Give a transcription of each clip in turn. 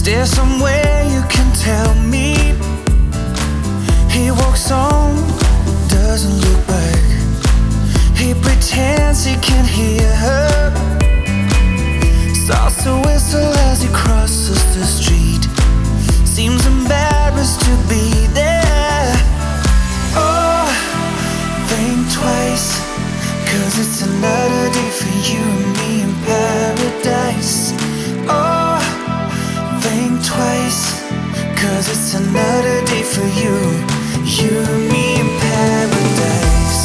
Is there somewhere you can tell me? He walks on, doesn't look back. He pretends he can hear her, starts to whistle as he crosses the street. Seems embarrassed to be there. Oh, think twice, 'cause it's another day for you and me in paradise. Oh, think twice, 'cause it's another day for you, you and me in paradise.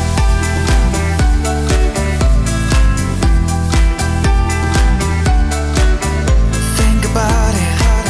Think about it.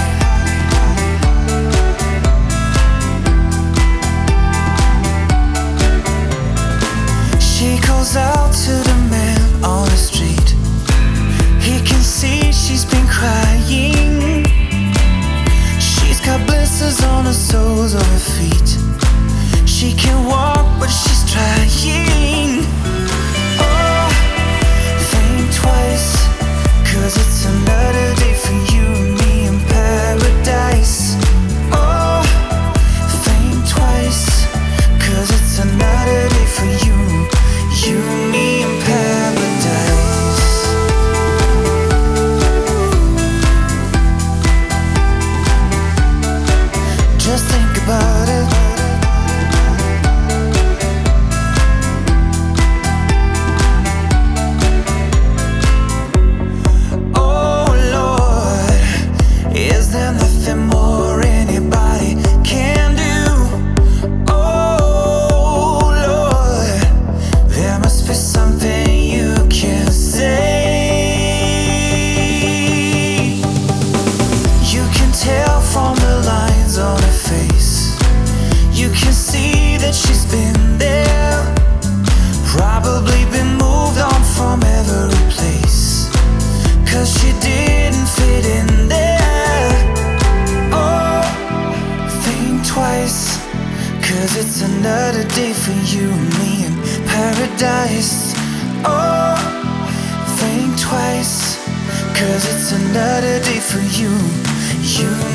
She calls out to the man on the street. He can see she's been crying. She's got blisters on the soles of her feet. She can walk, but she's trying. Oh, think twice, 'cause it's another day for you and me in paradise. Oh, think twice, 'cause it's another day for you, you and me in paradise. Just think about it. Oh Lord, is there nothing more anybody can do? Oh Lord, there must be something you can say. You can tell from the lines on her face. You can see that she's been there, probably been moved on from every place, 'cause she didn't fit in there. Oh, think twice, 'cause it's another day for you and me in paradise. Oh, think twice, 'cause it's another day for you, you and